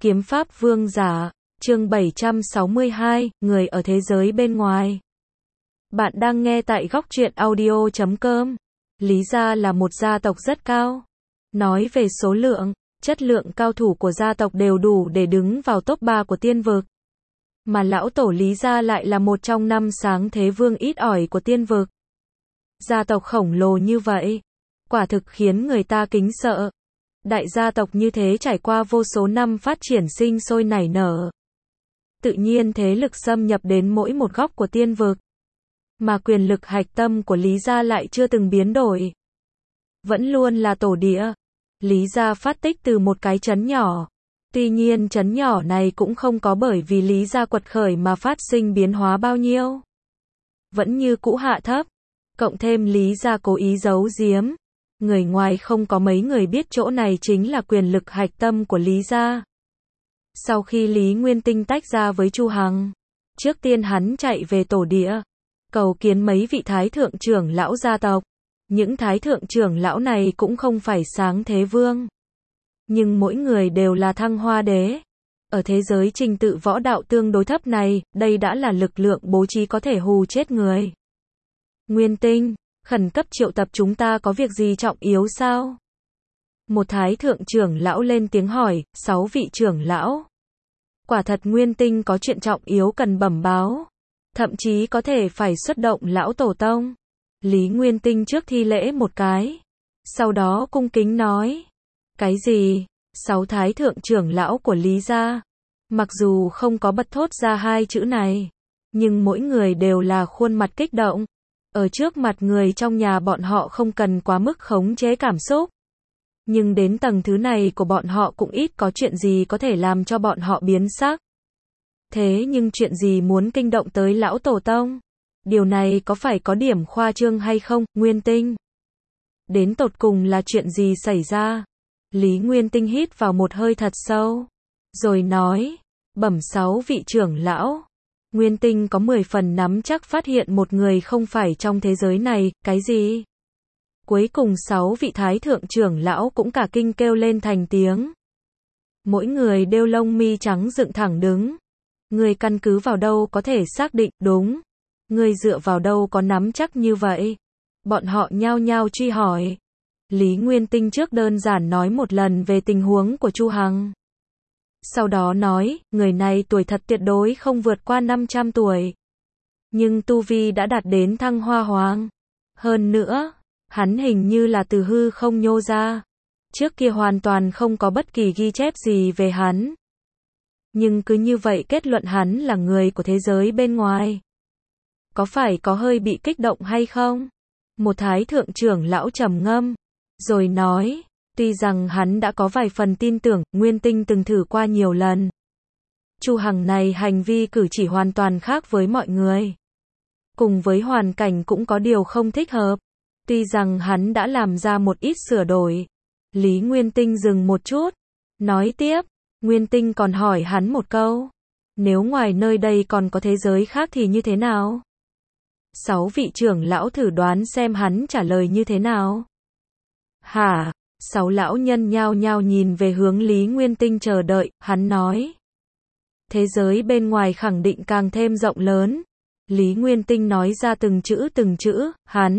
Kiếm pháp vương giả, chương 762, người ở thế giới bên ngoài. Bạn đang nghe tại góc truyện audio.com. Lý gia là một gia tộc rất cao. Nói về số lượng, chất lượng cao thủ của gia tộc đều đủ để đứng vào top 3 của tiên vực. Mà lão tổ Lý gia lại là một trong 5 sáng thế vương ít ỏi của tiên vực. Gia tộc khổng lồ như vậy, quả thực khiến người ta kính sợ. Đại gia tộc như thế trải qua vô số năm phát triển sinh sôi nảy nở. Tự nhiên thế lực xâm nhập đến mỗi một góc của tiên vực. Mà quyền lực hạch tâm của Lý gia lại chưa từng biến đổi. Vẫn luôn là tổ địa. Lý gia phát tích từ một cái trấn nhỏ. Tuy nhiên trấn nhỏ này cũng không có bởi vì Lý gia quật khởi mà phát sinh biến hóa bao nhiêu. Vẫn như cũ hạ thấp. Cộng thêm Lý gia cố ý giấu giếm. Người ngoài không có mấy người biết chỗ này chính là quyền lực hạch tâm của Lý gia. Sau khi Lý Nguyên Tinh tách ra với Chu Hằng, trước tiên hắn chạy về tổ địa, cầu kiến mấy vị thái thượng trưởng lão gia tộc. Những thái thượng trưởng lão này cũng không phải sáng thế vương, nhưng mỗi người đều là thăng hoa đế. Ở thế giới trình tự võ đạo tương đối thấp này, đây đã là lực lượng bố trí có thể hù chết người. Nguyên Tinh, khẩn cấp triệu tập chúng ta có việc gì trọng yếu sao? Một thái thượng trưởng lão lên tiếng hỏi, 6 vị trưởng lão. Quả thật Nguyên Tinh có chuyện trọng yếu cần bẩm báo. Thậm chí có thể phải xuất động lão tổ tông. Lý Nguyên Tinh trước thi lễ một cái. Sau đó cung kính nói. Cái gì? 6 thái thượng trưởng lão của Lý gia. Mặc dù không có bật thốt ra hai chữ này, nhưng mỗi người đều là khuôn mặt kích động. Ở trước mặt người trong nhà bọn họ không cần quá mức khống chế cảm xúc. Nhưng đến tầng thứ này của bọn họ cũng ít có chuyện gì có thể làm cho bọn họ biến sắc. Thế nhưng chuyện gì muốn kinh động tới lão tổ tông? Điều này có phải có điểm khoa trương hay không, Nguyên Tinh? Đến tột cùng là chuyện gì xảy ra? Lý Nguyên Tinh hít vào một hơi thật sâu, rồi nói, bẩm 6 vị trưởng lão. Nguyên Tinh có 10 phần nắm chắc phát hiện một người không phải trong thế giới này. Cái gì? Cuối cùng 6 vị thái thượng trưởng lão cũng cả kinh kêu lên thành tiếng. Mỗi người đều lông mi trắng dựng thẳng đứng. Người căn cứ vào đâu có thể xác định? Đúng. Người dựa vào đâu có nắm chắc như vậy? Bọn họ nhao nhao truy hỏi. Lý Nguyên Tinh trước đơn giản nói một lần về tình huống của Chu Hằng. Sau đó nói, người này tuổi thật tuyệt đối không vượt qua 500 tuổi. Nhưng tu vi đã đạt đến thăng hoa hoàng. Hơn nữa, hắn hình như là từ hư không nhô ra. Trước kia hoàn toàn không có bất kỳ ghi chép gì về hắn. Nhưng cứ như vậy kết luận hắn là người của thế giới bên ngoài. Có phải có hơi bị kích động hay không? Một thái thượng trưởng lão trầm ngâm, rồi nói, tuy rằng hắn đã có vài phần tin tưởng, Nguyên Tinh từng thử qua nhiều lần. Chu Hằng này hành vi cử chỉ hoàn toàn khác với mọi người. Cùng với hoàn cảnh cũng có điều không thích hợp. Tuy rằng hắn đã làm ra một ít sửa đổi. Lý Nguyên Tinh dừng một chút, nói tiếp, Nguyên Tinh còn hỏi hắn một câu. Nếu ngoài nơi đây còn có thế giới khác thì như thế nào? 6 vị trưởng lão thử đoán xem hắn trả lời như thế nào. Hả? 6 lão nhân nhao nhao nhìn về hướng Lý Nguyên Tinh chờ đợi, hắn nói. Thế giới bên ngoài khẳng định càng thêm rộng lớn. Lý Nguyên Tinh nói ra từng chữ,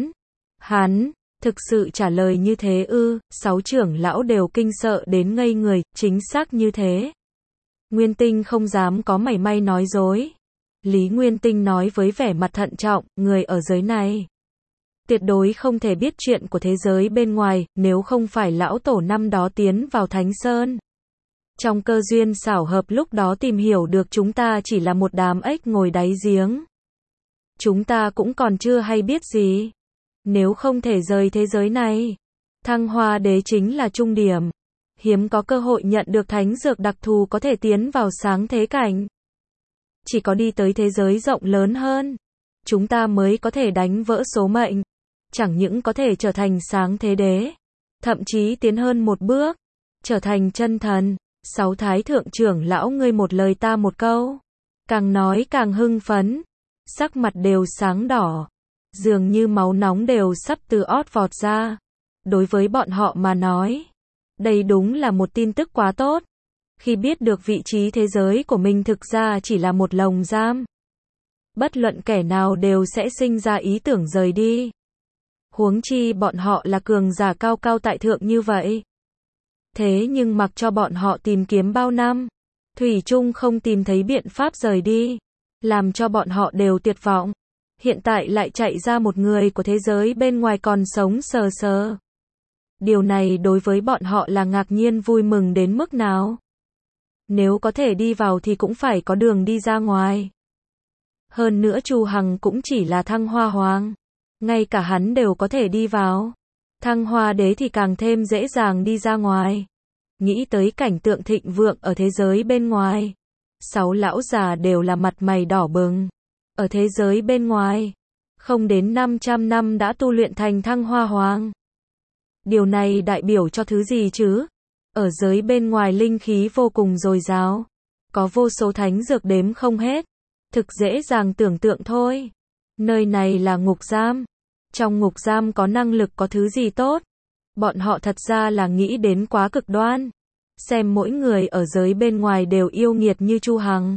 hắn, thực sự trả lời như thế ư? 6 trưởng lão đều kinh sợ đến ngây người, chính xác như thế. Nguyên Tinh không dám có mảy may nói dối. Lý Nguyên Tinh nói với vẻ mặt thận trọng, người ở giới này tuyệt đối không thể biết chuyện của thế giới bên ngoài, nếu không phải lão tổ năm đó tiến vào Thánh Sơn. Trong cơ duyên xảo hợp lúc đó tìm hiểu được chúng ta chỉ là một đám ếch ngồi đáy giếng. Chúng ta cũng còn chưa hay biết gì. Nếu không thể rời thế giới này, thăng hoa đế chính là trung điểm. Hiếm có cơ hội nhận được thánh dược đặc thù có thể tiến vào sáng thế cảnh. Chỉ có đi tới thế giới rộng lớn hơn, chúng ta mới có thể đánh vỡ số mệnh. Chẳng những có thể trở thành sáng thế đế, thậm chí tiến hơn một bước, trở thành chân thần. 6 thái thượng trưởng lão ngươi một lời ta một câu. Càng nói càng hưng phấn. Sắc mặt đều sáng đỏ. Dường như máu nóng đều sắp từ ót vọt ra. Đối với bọn họ mà nói, đây đúng là một tin tức quá tốt. Khi biết được vị trí thế giới của mình thực ra chỉ là một lồng giam, bất luận kẻ nào đều sẽ sinh ra ý tưởng rời đi. Huống chi bọn họ là cường giả cao cao tại thượng như vậy. Thế nhưng mặc cho bọn họ tìm kiếm bao năm, thủy chung không tìm thấy biện pháp rời đi, làm cho bọn họ đều tuyệt vọng. Hiện tại lại chạy ra một người của thế giới bên ngoài còn sống sờ sờ. Điều này đối với bọn họ là ngạc nhiên vui mừng đến mức nào. Nếu có thể đi vào thì cũng phải có đường đi ra ngoài. Hơn nữa Chu Hằng cũng chỉ là Thăng Hoa Hoàng, ngay cả hắn đều có thể đi vào. Thăng Hoa Đế thì càng thêm dễ dàng đi ra ngoài. Nghĩ tới cảnh tượng thịnh vượng ở thế giới bên ngoài, 6 lão già đều là mặt mày đỏ bừng. Ở thế giới bên ngoài, không đến 500 năm đã tu luyện thành Thăng Hoa Hoàng. Điều này đại biểu cho thứ gì chứ? Ở giới bên ngoài linh khí vô cùng dồi dào, có vô số thánh dược đếm không hết. Thực dễ dàng tưởng tượng thôi. Nơi này là ngục giam. Trong ngục giam có năng lực có thứ gì tốt? Bọn họ thật ra là nghĩ đến quá cực đoan. Xem mỗi người ở giới bên ngoài đều yêu nghiệt như Chu Hằng.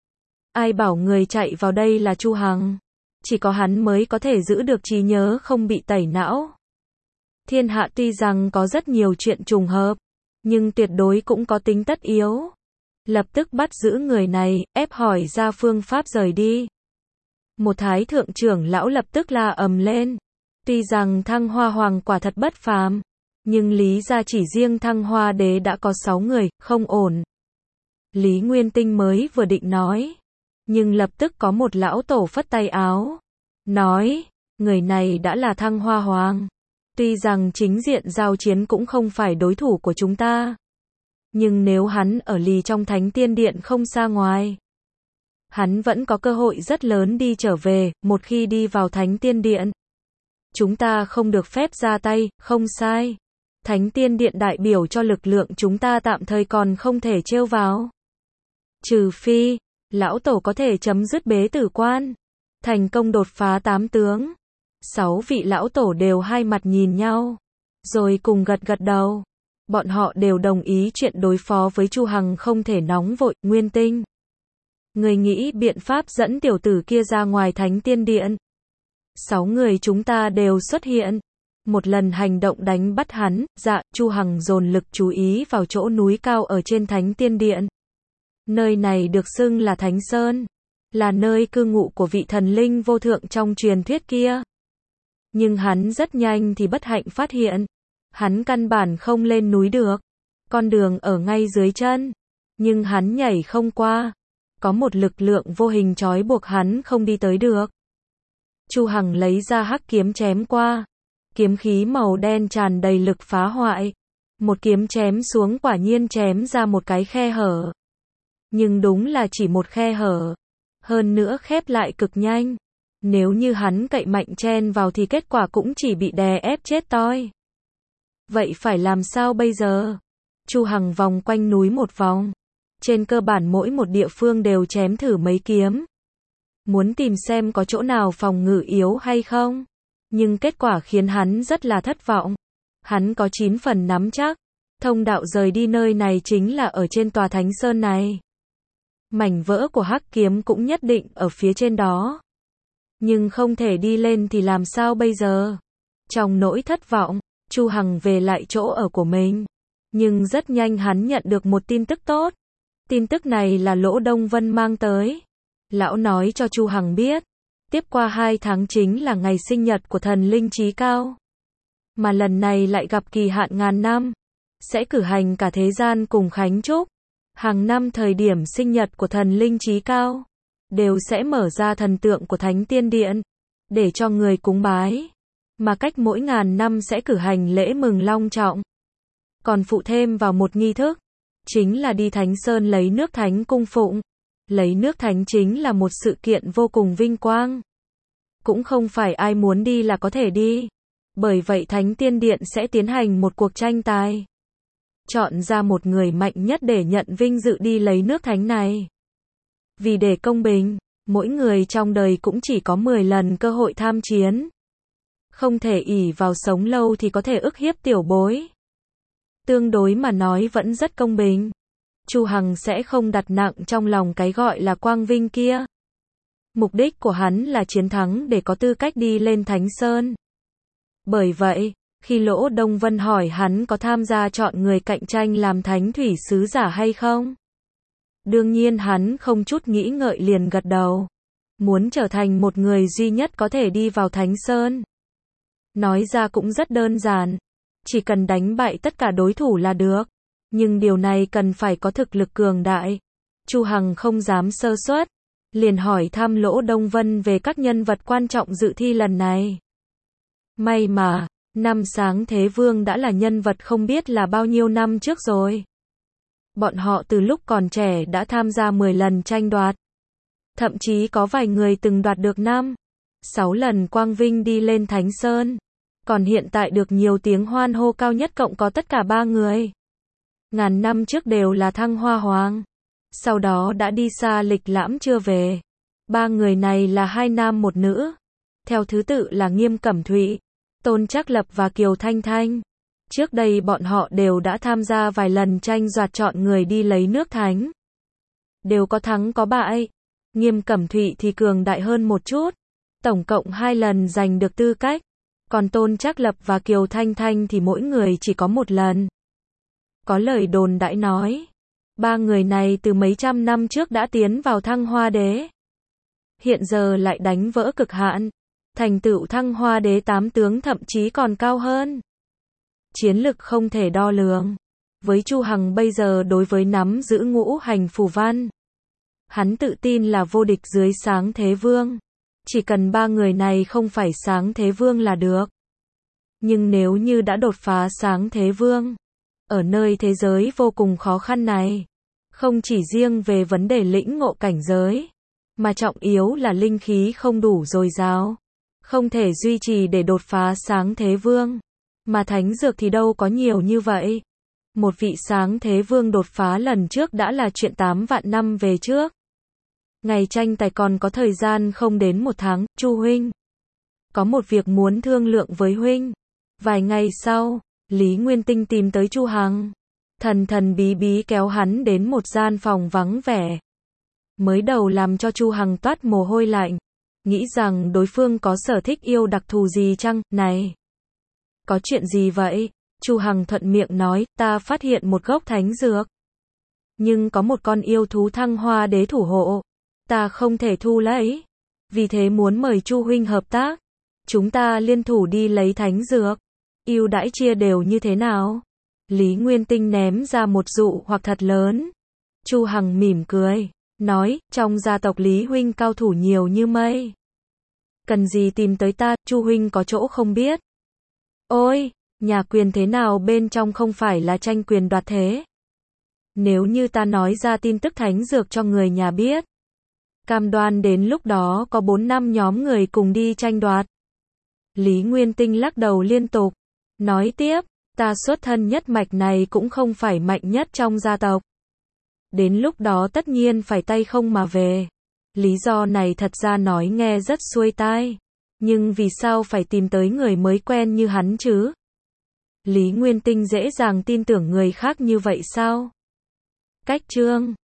Ai bảo người chạy vào đây là Chu Hằng? Chỉ có hắn mới có thể giữ được trí nhớ không bị tẩy não. Thiên hạ tuy rằng có rất nhiều chuyện trùng hợp, nhưng tuyệt đối cũng có tính tất yếu. Lập tức bắt giữ người này, ép hỏi ra phương pháp rời đi. Một thái thượng trưởng lão lập tức la ầm lên. Tuy rằng Thăng Hoa Hoàng quả thật bất phàm, nhưng Lý gia chỉ riêng Thăng Hoa Đế đã có 6 người, không ổn. Lý Nguyên Tinh mới vừa định nói, nhưng lập tức có một lão tổ phất tay áo, nói, người này đã là Thăng Hoa Hoàng. Tuy rằng chính diện giao chiến cũng không phải đối thủ của chúng ta, nhưng nếu hắn ở lì trong Thánh Tiên Điện không xa ngoài, hắn vẫn có cơ hội rất lớn đi trở về. Một khi đi vào Thánh Tiên Điện, chúng ta không được phép ra tay. Không sai, Thánh Tiên Điện đại biểu cho lực lượng chúng ta tạm thời còn không thể trêu vào. Trừ phi, lão tổ có thể chấm dứt bế tử quan, thành công đột phá 8 tướng. 6 vị lão tổ đều hai mặt nhìn nhau, rồi cùng gật gật đầu. Bọn họ đều đồng ý chuyện đối phó với Chu Hằng không thể nóng vội. Nguyên Tinh, người nghĩ biện pháp dẫn tiểu tử kia ra ngoài Thánh Tiên Điện. 6 người chúng ta đều xuất hiện, một lần hành động đánh bắt hắn. Dạ. Chu Hằng dồn lực chú ý vào chỗ núi cao ở trên Thánh Tiên Điện. Nơi này được xưng là Thánh Sơn, là nơi cư ngụ của vị thần linh vô thượng trong truyền thuyết kia. Nhưng hắn rất nhanh thì bất hạnh phát hiện, hắn căn bản không lên núi được. Con đường ở ngay dưới chân, nhưng hắn nhảy không qua. Có một lực lượng vô hình trói buộc hắn không đi tới được. Chu Hằng lấy ra hắc kiếm chém qua. Kiếm khí màu đen tràn đầy lực phá hoại. Một kiếm chém xuống quả nhiên chém ra một cái khe hở. Nhưng đúng là chỉ một khe hở. Hơn nữa khép lại cực nhanh. Nếu như hắn cậy mạnh chen vào thì kết quả cũng chỉ bị đè ép chết toi. Vậy phải làm sao bây giờ? Chu Hằng vòng quanh núi một vòng. Trên cơ bản mỗi một địa phương đều chém thử mấy kiếm. Muốn tìm xem có chỗ nào phòng ngự yếu hay không. Nhưng kết quả khiến hắn rất là thất vọng. Hắn có 9 phần nắm chắc. Thông đạo rời đi nơi này chính là ở trên tòa Thánh Sơn này. Mảnh vỡ của hắc kiếm cũng nhất định ở phía trên đó. Nhưng không thể đi lên thì làm sao bây giờ? Trong nỗi thất vọng, Chu Hằng về lại chỗ ở của mình. Nhưng rất nhanh hắn nhận được một tin tức tốt. Tin tức này là Lỗ Đông Vân mang tới. Lão nói cho Chu Hằng biết, tiếp qua 2 tháng chính là ngày sinh nhật của thần linh trí cao. Mà lần này lại gặp kỳ hạn ngàn năm. Sẽ cử hành cả thế gian cùng khánh chúc. Hàng năm thời điểm sinh nhật của thần linh trí cao, đều sẽ mở ra thần tượng của Thánh Tiên Điện, để cho người cúng bái. Mà cách mỗi ngàn năm sẽ cử hành lễ mừng long trọng. Còn phụ thêm vào một nghi thức, chính là đi Thánh Sơn lấy nước thánh cung phụng. Lấy nước thánh chính là một sự kiện vô cùng vinh quang. Cũng không phải ai muốn đi là có thể đi. Bởi vậy Thánh Tiên Điện sẽ tiến hành một cuộc tranh tài. Chọn ra một người mạnh nhất để nhận vinh dự đi lấy nước thánh này. Vì để công bình, mỗi người trong đời cũng chỉ có 10 lần cơ hội tham chiến. Không thể ỷ vào sống lâu thì có thể ức hiếp tiểu bối. Tương đối mà nói vẫn rất công bình. Chu Hằng sẽ không đặt nặng trong lòng cái gọi là quang vinh kia. Mục đích của hắn là chiến thắng để có tư cách đi lên Thánh Sơn. Bởi vậy, khi Lỗ Đông Vân hỏi hắn có tham gia chọn người cạnh tranh làm thánh thủy sứ giả hay không? Đương nhiên hắn không chút nghĩ ngợi liền gật đầu. Muốn trở thành một người duy nhất có thể đi vào Thánh Sơn. Nói ra cũng rất đơn giản. Chỉ cần đánh bại tất cả đối thủ là được. Nhưng điều này cần phải có thực lực cường đại. Chu Hằng không dám sơ suất. Liền hỏi thăm Lỗ Đông Vân về các nhân vật quan trọng dự thi lần này. May mà, năm Sáng Thế Vương đã là nhân vật không biết là bao nhiêu năm trước rồi. Bọn họ từ lúc còn trẻ đã tham gia 10 lần tranh đoạt. Thậm chí có vài người từng đoạt được 5, 6 lần quang vinh đi lên Thánh Sơn. Còn hiện tại được nhiều tiếng hoan hô cao nhất cộng có tất cả 3 người. Ngàn năm trước đều là Thăng Hoa Hoàng. Sau đó đã đi xa lịch lãm chưa về. 3 người này là 2 nam 1 nữ. Theo thứ tự là Nghiêm Cẩm Thụy, Tôn Trác Lập và Kiều Thanh Thanh. Trước đây bọn họ đều đã tham gia vài lần tranh đoạt chọn người đi lấy nước thánh. Đều có thắng có bại. Nghiêm Cẩm Thụy thì cường đại hơn một chút. Tổng cộng 2 lần giành được tư cách. Còn Tôn Trác Lập và Kiều Thanh Thanh thì mỗi người chỉ có 1 lần. Có lời đồn đãi nói, 3 người này từ mấy trăm năm trước đã tiến vào Thăng Hoa Đế. Hiện giờ lại đánh vỡ cực hạn. Thành tựu Thăng Hoa Đế 8 tướng thậm chí còn cao hơn. Chiến lực không thể đo lường. Với Chu Hằng bây giờ đối với nắm giữ ngũ hành phù văn, hắn tự tin là vô địch dưới Sáng Thế Vương. Chỉ cần 3 người này không phải Sáng Thế Vương là được. Nhưng nếu như đã đột phá Sáng Thế Vương, ở nơi thế giới vô cùng khó khăn này, không chỉ riêng về vấn đề lĩnh ngộ cảnh giới, mà trọng yếu là linh khí không đủ dồi dào, không thể duy trì để đột phá Sáng Thế Vương. Mà thánh dược thì đâu có nhiều như vậy. Một vị Sáng Thế Vương đột phá lần trước đã là chuyện 8 vạn năm về trước. Ngày tranh tài còn có thời gian không đến 1 tháng. Chu huynh, có một việc muốn thương lượng với huynh. Vài ngày sau, Lý Nguyên Tinh tìm tới Chu Hằng. Thần thần bí bí kéo hắn đến một gian phòng vắng vẻ. Mới đầu làm cho Chu Hằng toát mồ hôi lạnh. Nghĩ rằng đối phương có sở thích yêu đặc thù gì chăng? Này, có chuyện gì vậy? Chu Hằng thuận miệng nói, ta phát hiện một gốc thánh dược. Nhưng có một con yêu thú Thăng Hoa Đế thủ hộ. Ta không thể thu lấy. Vì thế muốn mời Chu huynh hợp tác. Chúng ta liên thủ đi lấy thánh dược. Ưu đãi chia đều như thế nào? Lý Nguyên Tinh ném ra một dụ hoặc thật lớn. Chu Hằng mỉm cười, nói, trong gia tộc Lý huynh cao thủ nhiều như mây. Cần gì tìm tới ta, Chu huynh có chỗ không biết. Ôi, nhà quyền thế nào bên trong không phải là tranh quyền đoạt thế. Nếu như ta nói ra tin tức thánh dược cho người nhà biết, cam đoan đến lúc đó có 4-5 nhóm người cùng đi tranh đoạt. Lý Nguyên Tinh lắc đầu liên tục, nói tiếp, ta xuất thân nhất mạch này cũng không phải mạnh nhất trong gia tộc. Đến lúc đó tất nhiên phải tay không mà về. Lý do này thật ra nói nghe rất xuôi tai. Nhưng vì sao phải tìm tới người mới quen như hắn chứ? Lý Nguyên Tinh dễ dàng tin tưởng người khác như vậy sao? Cách chương